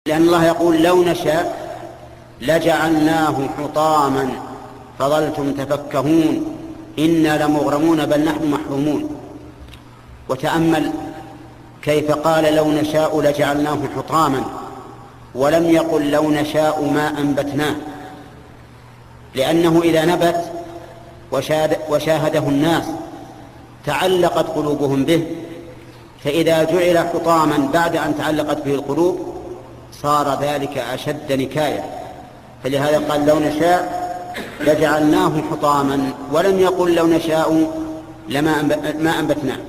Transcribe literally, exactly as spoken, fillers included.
لأن الله يقول لو نشاء لجعلناه حطاما فظلتم تفكهون إنا لمغرمون بل نحن محرومون. وتأمل كيف قال لو نشاء لجعلناه حطاما ولم يقل لو نشاء ما أنبتناه، لأنه إذا نبت وشاهده الناس تعلقت قلوبهم به، فإذا جعل حطاما بعد أن تعلقت به القلوب صار ذلك أشد نكاية. فلهذا قال لو نشاء لجعلناه حطاما ولم يقل لو نشاء لما ما أنبتناه.